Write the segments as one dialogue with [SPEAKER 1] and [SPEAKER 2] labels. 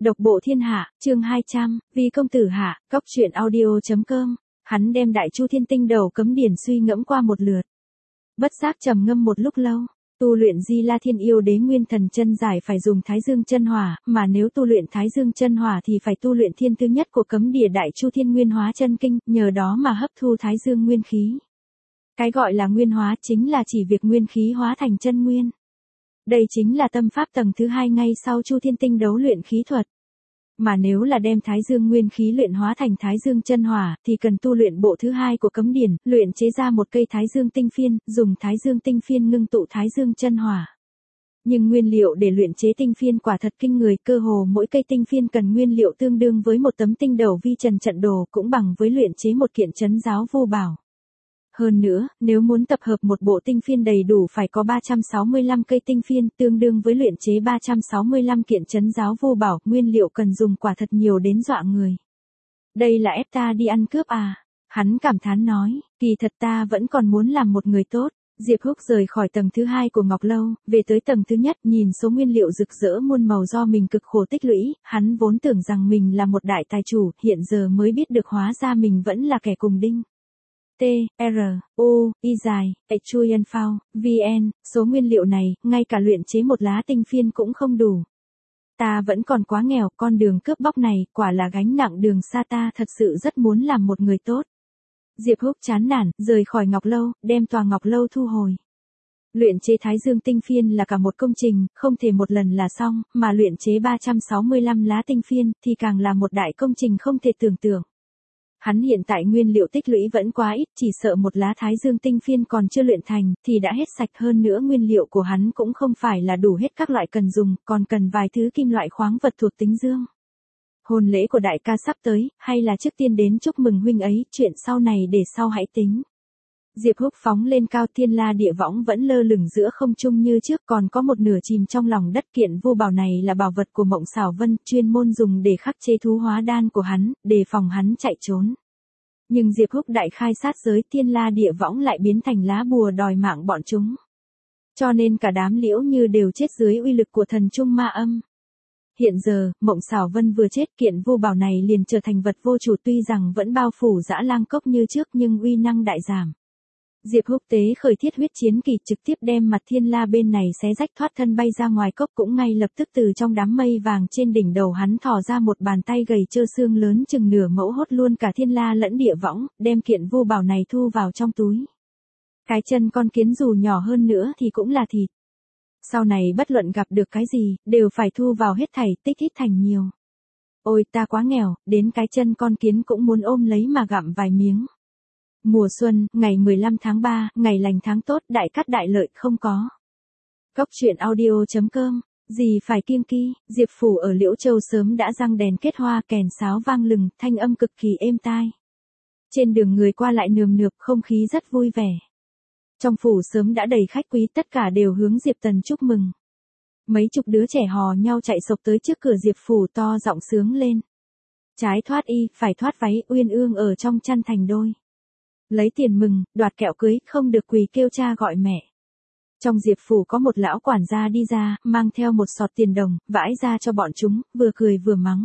[SPEAKER 1] Độc bộ thiên hạ, chương 200, vì công tử hạ, góc truyện audio.com, hắn đem Đại Chu Thiên Tinh đầu cấm điển suy ngẫm qua một lượt. Bất giác trầm ngâm một lúc lâu, tu luyện Di La Thiên Yêu Đế Nguyên Thần chân giải phải dùng Thái Dương chân hỏa, mà nếu tu luyện Thái Dương chân hỏa thì phải tu luyện thiên thứ nhất của cấm địa Đại Chu Thiên Nguyên Hóa Chân Kinh, nhờ đó mà hấp thu Thái Dương nguyên khí. Cái gọi là nguyên hóa chính là chỉ việc nguyên khí hóa thành chân nguyên. Đây chính là tâm pháp tầng thứ hai ngay sau Chu Thiên Tinh đấu luyện khí thuật. Mà nếu là đem Thái Dương nguyên khí luyện hóa thành Thái Dương chân hỏa, thì cần tu luyện bộ thứ hai của cấm điển, luyện chế ra một cây Thái Dương tinh phiên, dùng Thái Dương tinh phiên ngưng tụ Thái Dương chân hỏa. Nhưng nguyên liệu để luyện chế tinh phiên quả thật kinh người, cơ hồ mỗi cây tinh phiên cần nguyên liệu tương đương với một tấm tinh đầu vi trần trận đồ, cũng bằng với luyện chế một kiện trấn giáo vô bảo. Hơn nữa, nếu muốn tập hợp một bộ tinh phiên đầy đủ phải có 365 cây tinh phiên, tương đương với luyện chế 365 kiện trấn giáo vô bảo, nguyên liệu cần dùng quả thật nhiều đến dọa người. Đây là ép ta đi ăn cướp à? Hắn cảm thán nói, kỳ thật ta vẫn còn muốn làm một người tốt. Diệp Húc rời khỏi tầng thứ hai của Ngọc Lâu, về tới tầng thứ nhất, nhìn số nguyên liệu rực rỡ muôn màu do mình cực khổ tích lũy, hắn vốn tưởng rằng mình là một đại tài chủ, hiện giờ mới biết được hóa ra mình vẫn là kẻ cùng đinh. T, R, U, I dài, Chuyen Phao, VN, số nguyên liệu này, ngay cả luyện chế một lá tinh phiên cũng không đủ. Ta vẫn còn quá nghèo, con đường cướp bóc này, quả là gánh nặng đường xa, ta thật sự rất muốn làm một người tốt. Diệp Húc chán nản, rời khỏi Ngọc Lâu, đem tòa Ngọc Lâu thu hồi. Luyện chế Thái Dương tinh phiên là cả một công trình, không thể một lần là xong, mà luyện chế 365 lá tinh phiên, thì càng là một đại công trình không thể tưởng tượng. Hắn hiện tại nguyên liệu tích lũy vẫn quá ít, chỉ sợ một lá Thái Dương tinh phiên còn chưa luyện thành, thì đã hết sạch, hơn nữa nguyên liệu của hắn cũng không phải là đủ hết các loại cần dùng, còn cần vài thứ kim loại khoáng vật thuộc tính dương. Hôn lễ của đại ca sắp tới, hay là trước tiên đến chúc mừng huynh ấy, chuyện sau này để sau hãy tính. Diệp Húc phóng lên cao, thiên la địa võng vẫn lơ lửng giữa không trung như trước, còn có một nửa chìm trong lòng đất. Kiện vô bảo này là bảo vật của Mộng Xảo Vân, chuyên môn dùng để khắc chế thú hóa đan của hắn, đề phòng hắn chạy trốn. Nhưng Diệp Húc đại khai sát giới, thiên la địa võng lại biến thành lá bùa đòi mạng bọn chúng. Cho nên cả đám Liễu Như đều chết dưới uy lực của thần trung ma âm. Hiện giờ, Mộng Xảo Vân vừa chết, kiện vô bảo này liền trở thành vật vô chủ, tuy rằng vẫn bao phủ Dã Lang Cốc như trước nhưng uy năng đại giảm. Diệp Húc tế khởi thiết huyết chiến kỳ, trực tiếp đem mặt thiên la bên này xé rách, thoát thân bay ra ngoài cốc, cũng ngay lập tức từ trong đám mây vàng trên đỉnh đầu hắn thò ra một bàn tay gầy trơ xương lớn chừng nửa mẫu, hốt luôn cả thiên la lẫn địa võng, đem kiện vô bảo này thu vào trong túi. Cái chân con kiến dù nhỏ hơn nữa thì cũng là thịt. Sau này bất luận gặp được cái gì, đều phải thu vào hết thảy, tích ít thành nhiều. Ôi ta quá nghèo, đến cái chân con kiến cũng muốn ôm lấy mà gặm vài miếng. Mùa xuân, ngày 15 tháng 3, ngày lành tháng tốt, đại cát đại lợi không có. Góc truyện audio.com, gì phải kiêng kỳ, Diệp Phủ ở Liễu Châu sớm đã răng đèn kết hoa, kèn sáo vang lừng, thanh âm cực kỳ êm tai. Trên đường người qua lại nườm nượp, không khí rất vui vẻ. Trong phủ sớm đã đầy khách quý, tất cả đều hướng Diệp Tần chúc mừng. Mấy chục đứa trẻ hò nhau chạy sộc tới trước cửa Diệp Phủ, to giọng sướng lên. Trái thoát y, phải thoát váy, uyên ương ở trong chăn thành đôi. Lấy tiền mừng, đoạt kẹo cưới, không được quỳ kêu cha gọi mẹ. Trong Diệp Phủ có một lão quản gia đi ra, mang theo một sọt tiền đồng, vãi ra cho bọn chúng, vừa cười vừa mắng.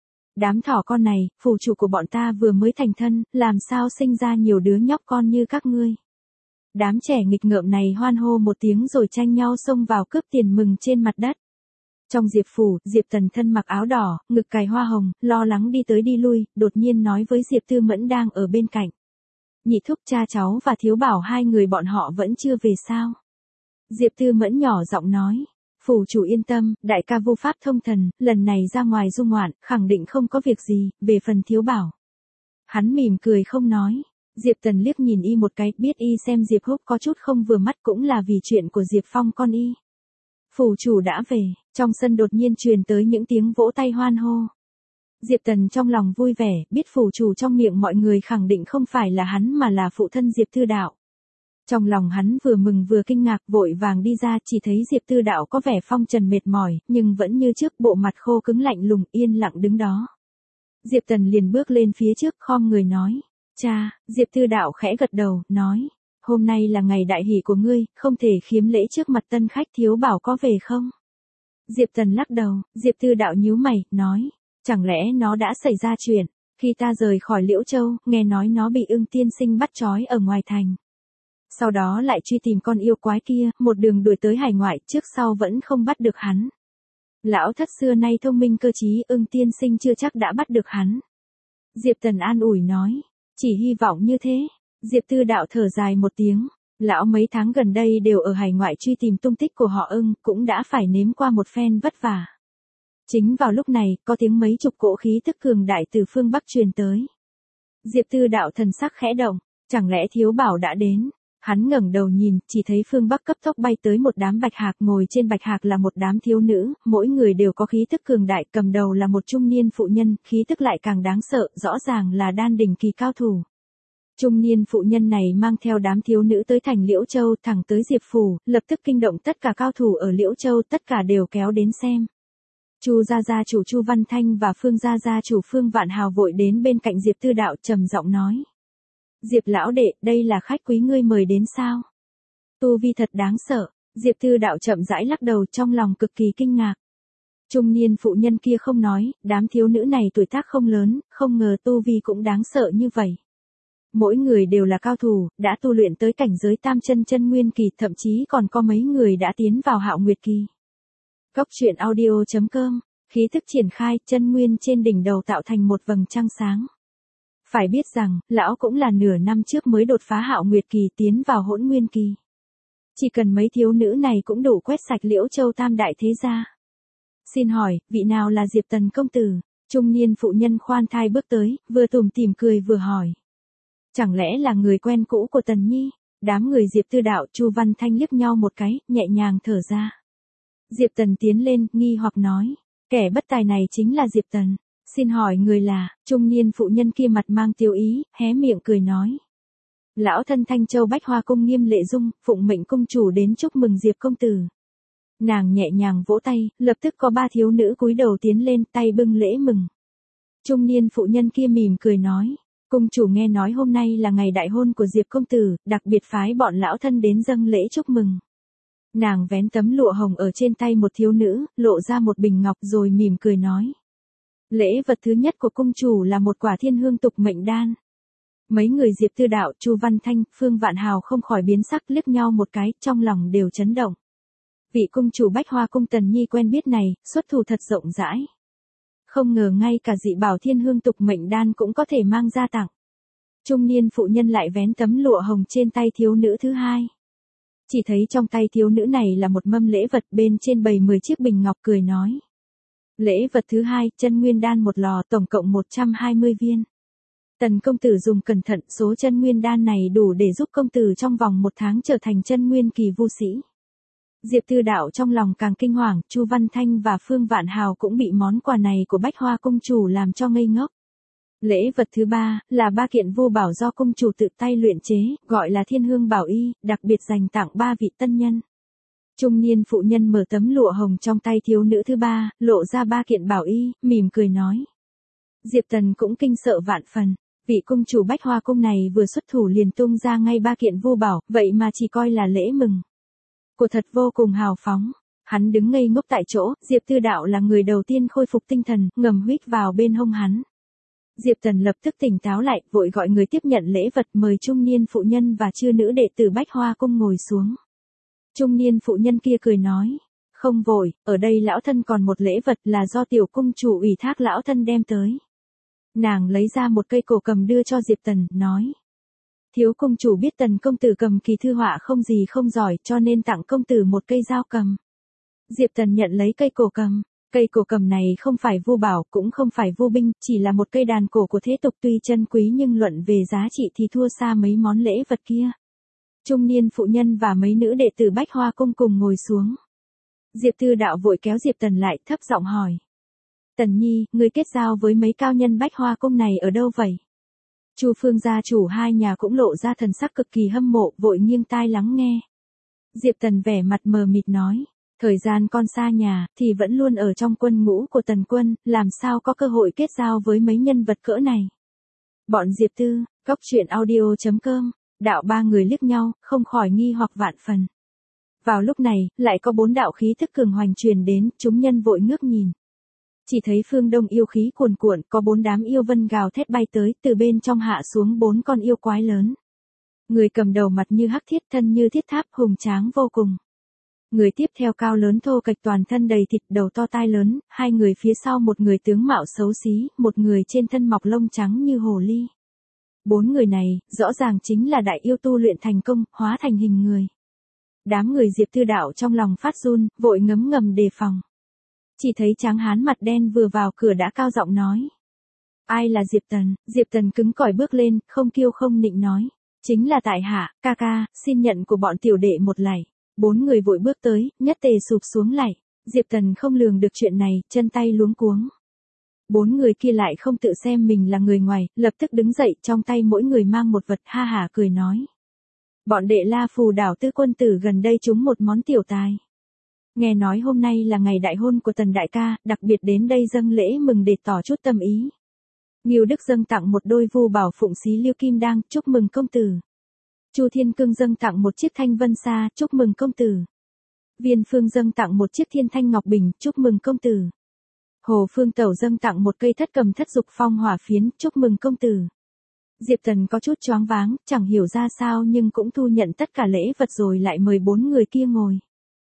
[SPEAKER 1] Đám thỏ con này, phủ chủ của bọn ta vừa mới thành thân, làm sao sinh ra nhiều đứa nhóc con như các ngươi. Đám trẻ nghịch ngợm này hoan hô một tiếng rồi tranh nhau xông vào cướp tiền mừng trên mặt đất. Trong Diệp Phủ, Diệp Tần thân mặc áo đỏ, ngực cài hoa hồng, lo lắng đi tới đi lui, đột nhiên nói với Diệp Tư Mẫn đang ở bên cạnh. Nhị thúc, cha cháu và Thiếu Bảo hai người bọn họ vẫn chưa về sao? Diệp Tư Mẫn nhỏ giọng nói. Phủ chủ yên tâm, đại ca vô pháp thông thần, lần này ra ngoài du ngoạn, khẳng định không có việc gì, về phần Thiếu Bảo. Hắn mỉm cười không nói. Diệp Tần liếc nhìn y một cái, biết y xem Diệp Húc có chút không vừa mắt, cũng là vì chuyện của Diệp Phong con y. Phủ chủ đã về, trong sân đột nhiên truyền tới những tiếng vỗ tay hoan hô. Diệp Tần trong lòng vui vẻ, biết phủ chủ trong miệng mọi người khẳng định không phải là hắn mà là phụ thân Diệp Tư Đạo. Trong lòng hắn vừa mừng vừa kinh ngạc, vội vàng đi ra, chỉ thấy Diệp Tư Đạo có vẻ phong trần mệt mỏi, nhưng vẫn như trước, bộ mặt khô cứng lạnh lùng, yên lặng đứng đó. Diệp Tần liền bước lên phía trước, khom người nói. Cha, Diệp Tư Đạo khẽ gật đầu, nói. Hôm nay là ngày đại hỷ của ngươi, không thể khiếm lễ trước mặt tân khách, Thiếu Bảo có về không? Diệp Tần lắc đầu, Diệp Tư Đạo nhíu mày, nói, chẳng lẽ nó đã xảy ra chuyện, khi ta rời khỏi Liễu Châu, nghe nói nó bị Ưng tiên sinh bắt trói ở ngoài thành. Sau đó lại truy tìm con yêu quái kia, một đường đuổi tới hải ngoại, trước sau vẫn không bắt được hắn. Lão thất xưa nay thông minh cơ trí, Ưng tiên sinh chưa chắc đã bắt được hắn. Diệp Tần an ủi nói, chỉ hy vọng như thế. Diệp Tư Đạo thở dài một tiếng, lão mấy tháng gần đây đều ở hải ngoại truy tìm tung tích của họ Ưng, cũng đã phải nếm qua một phen vất vả. Chính vào lúc này, có tiếng mấy chục cỗ khí tức cường đại từ phương Bắc truyền tới. Diệp Tư Đạo thần sắc khẽ động, chẳng lẽ Thiếu Bảo đã đến? Hắn ngẩng đầu nhìn, chỉ thấy phương Bắc cấp tốc bay tới một đám bạch hạc, ngồi trên bạch hạc là một đám thiếu nữ, mỗi người đều có khí tức cường đại, cầm đầu là một trung niên phụ nhân, khí tức lại càng đáng sợ, rõ ràng là đan đỉnh kỳ cao thủ. Trung niên phụ nhân này mang theo đám thiếu nữ tới thành Liễu Châu, thẳng tới Diệp phủ, lập tức kinh động tất cả cao thủ ở Liễu Châu, tất cả đều kéo đến xem. Chu gia gia chủ Chu Văn Thanh và Phương gia gia chủ Phương Vạn Hào vội đến bên cạnh Diệp Tư Đạo, trầm giọng nói: Diệp lão đệ, đây là khách quý ngươi mời đến sao? Tu vi thật đáng sợ. Diệp Tư Đạo chậm rãi lắc đầu, trong lòng cực kỳ kinh ngạc. Trung niên phụ nhân kia không nói, đám thiếu nữ này tuổi tác không lớn, không ngờ tu vi cũng đáng sợ như vậy. Mỗi người đều là cao thủ, đã tu luyện tới cảnh giới tam chân chân nguyên kỳ, thậm chí còn có mấy người đã tiến vào Hạo Nguyệt kỳ. Cốc truyện audio.com, khí thức triển khai, chân nguyên trên đỉnh đầu tạo thành một vầng trăng sáng. Phải biết rằng, lão cũng là nửa năm trước mới đột phá Hạo Nguyệt kỳ tiến vào Hỗn Nguyên kỳ. Chỉ cần mấy thiếu nữ này cũng đủ quét sạch Liễu Châu tam đại thế gia. Xin hỏi, vị nào là Diệp Tần công tử? Trung niên phụ nhân khoan thai bước tới, vừa tủm tỉm cười vừa hỏi. Chẳng lẽ là người quen cũ của Tần Nhi? Đám người Diệp Tư Đạo, Chu Văn Thanh liếc nhau một cái, nhẹ nhàng thở ra. Diệp Tần tiến lên, nghi hoặc nói, kẻ bất tài này chính là Diệp Tần. Xin hỏi người là? Trung niên phụ nhân kia mặt mang tiêu ý, hé miệng cười nói. Lão thân Thanh Châu Bách Hoa cung Nghiêm Lệ Dung, phụng mệnh cung chủ đến chúc mừng Diệp công tử. Nàng nhẹ nhàng vỗ tay, lập tức có 3 thiếu nữ cúi đầu tiến lên, tay bưng lễ mừng. Trung niên phụ nhân kia mỉm cười nói, cung chủ nghe nói hôm nay là ngày đại hôn của Diệp công tử, đặc biệt phái bọn lão thân đến dâng lễ chúc mừng. Nàng vén tấm lụa hồng ở trên tay một thiếu nữ, lộ ra một bình ngọc rồi mỉm cười nói. Lễ vật thứ nhất của cung chủ là một quả thiên hương tục mệnh đan. Mấy người Diệp Tư Đạo, Chu Văn Thanh, Phương Vạn Hào không khỏi biến sắc, liếc nhau một cái, trong lòng đều chấn động. Vị cung chủ Bách Hoa cung Tần Nhi quen biết này, xuất thủ thật rộng rãi. Không ngờ ngay cả dị bảo thiên hương tục mệnh đan cũng có thể mang ra tặng. Trung niên phụ nhân lại vén tấm lụa hồng trên tay thiếu nữ thứ hai. Chỉ thấy trong tay thiếu nữ này là một mâm lễ vật, bên trên bày 10 chiếc bình ngọc, cười nói. Lễ vật thứ hai, chân nguyên đan một lò, tổng cộng 120 viên. Tần công tử dùng cẩn thận, số chân nguyên đan này đủ để giúp công tử trong vòng 1 tháng trở thành chân nguyên kỳ vu sĩ. Diệp Tư Đạo trong lòng càng kinh hoàng, Chu Văn Thanh và Phương Vạn Hào cũng bị món quà này của Bách Hoa cung chủ làm cho ngây ngốc. Lễ vật thứ ba, là 3 kiện vu bảo do cung chủ tự tay luyện chế, gọi là Thiên Hương Bảo Y, đặc biệt dành tặng 3 vị tân nhân. Trung niên phụ nhân mở tấm lụa hồng trong tay thiếu nữ thứ ba, lộ ra 3 kiện bảo y, mỉm cười nói. Diệp Tần cũng kinh sợ vạn phần, vị cung chủ Bách Hoa cung này vừa xuất thủ liền tung ra ngay 3 kiện vu bảo, vậy mà chỉ coi là lễ mừng. Của thật vô cùng hào phóng. Hắn đứng ngây ngốc tại chỗ, Diệp Tư Đạo là người đầu tiên khôi phục tinh thần, ngầm huýt vào bên hông hắn. Diệp Tần lập tức tỉnh táo lại, vội gọi người tiếp nhận lễ vật, mời trung niên phụ nhân và chư nữ đệ tử Bách Hoa cung ngồi xuống. Trung niên phụ nhân kia cười nói, không vội, ở đây lão thân còn một lễ vật là do tiểu cung chủ ủy thác lão thân đem tới. Nàng lấy ra một cây cổ cầm đưa cho Diệp Tần, nói. Thiếu cung chủ biết Tần công tử cầm kỳ thư họa không gì không giỏi, cho nên tặng công tử một cây dao cầm. Diệp Tần nhận lấy cây cổ cầm. Cây cổ cầm này không phải vu bảo, cũng không phải vu binh, chỉ là một cây đàn cổ của thế tục, tuy chân quý nhưng luận về giá trị thì thua xa mấy món lễ vật kia. Trung niên phụ nhân và mấy nữ đệ tử Bách Hoa cung cùng ngồi xuống. Diệp Tư Đạo vội kéo Diệp Tần lại, thấp giọng hỏi. Tần Nhi, người kết giao với mấy cao nhân Bách Hoa cung này ở đâu vậy? Chu Phương gia chủ hai nhà cũng lộ ra thần sắc cực kỳ hâm mộ, vội nghiêng tai lắng nghe. Diệp Tần vẻ mặt mờ mịt nói. Thời gian con xa nhà, thì vẫn luôn ở trong quân ngũ của Tần quân, làm sao có cơ hội kết giao với mấy nhân vật cỡ này. Bọn Diệp Tư, cốc truyện audio.com, đạo 3 người liếc nhau, không khỏi nghi hoặc vạn phần. Vào lúc này, lại có 4 đạo khí thức cường hoành truyền đến, chúng nhân vội ngước nhìn. Chỉ thấy phương đông yêu khí cuồn cuộn, có 4 đám yêu vân gào thét bay tới, từ bên trong hạ xuống 4 con yêu quái lớn. Người cầm đầu mặt như hắc thiết, thân như thiết tháp, hùng tráng vô cùng. Người tiếp theo cao lớn thô kệch, toàn thân đầy thịt, đầu to tai lớn, 2 người phía sau, một người tướng mạo xấu xí, một người trên thân mọc lông trắng như hồ ly. 4 người này, rõ ràng chính là đại yêu tu luyện thành công, hóa thành hình người. Đám người Diệp Tư Đạo trong lòng phát run, vội ngấm ngầm đề phòng. Chỉ thấy tráng hán mặt đen vừa vào cửa đã cao giọng nói. Ai là Diệp Tần? Diệp Tần cứng cỏi bước lên, không kiêu không nịnh nói. Chính là tại hạ, ca ca, xin nhận của bọn tiểu đệ một lạy. 4 người vội bước tới, nhất tề sụp xuống lạy. Diệp Tần không lường được chuyện này, chân tay luống cuống. 4 người kia lại không tự xem mình là người ngoài, lập tức đứng dậy, trong tay mỗi người mang một vật, ha hả cười nói. Bọn đệ La Phù đảo Tư quân tử gần đây trúng một món tiểu tài. Nghe nói hôm nay là ngày đại hôn của Tần đại ca, đặc biệt đến đây dâng lễ mừng để tỏ chút tâm ý. Ngưu Đức dâng tặng một đôi vu bảo phụng xí liêu kim đăng, chúc mừng công tử. Chu Thiên Cương dâng tặng một chiếc thanh vân sa, chúc mừng công tử. Viên Phương dâng tặng một chiếc thiên thanh ngọc bình, chúc mừng công tử. Hồ Phương Tẩu dâng tặng một cây thất cầm thất dục phong hỏa phiến, chúc mừng công tử. Diệp Tần có chút choáng váng, chẳng hiểu ra sao nhưng cũng thu nhận tất cả lễ vật rồi lại mời 4 người kia ngồi.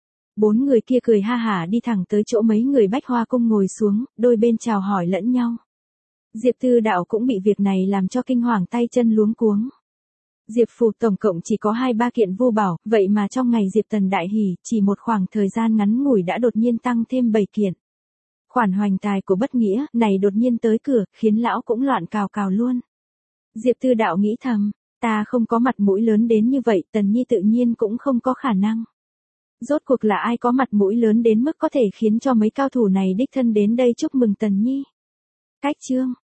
[SPEAKER 1] 4 người kia cười ha hả đi thẳng tới chỗ mấy người Bách Hoa Cung ngồi xuống, đôi bên chào hỏi lẫn nhau. Diệp Tư Đạo cũng bị việc này làm cho kinh hoàng tay chân luống cuống. Diệp Phù tổng cộng chỉ có 2-3 kiện vô bảo, vậy mà trong ngày Diệp Tần đại hỉ, chỉ một khoảng thời gian ngắn ngủi đã đột nhiên tăng thêm 7 kiện. Khoản hoành tài của bất nghĩa này đột nhiên tới cửa, khiến lão cũng loạn cào cào luôn. Diệp Tư Đạo nghĩ thầm, ta không có mặt mũi lớn đến như vậy, Tần Nhi tự nhiên cũng không có khả năng. Rốt cuộc là ai có mặt mũi lớn đến mức có thể khiến cho mấy cao thủ này đích thân đến đây chúc mừng Tần Nhi. Cách chương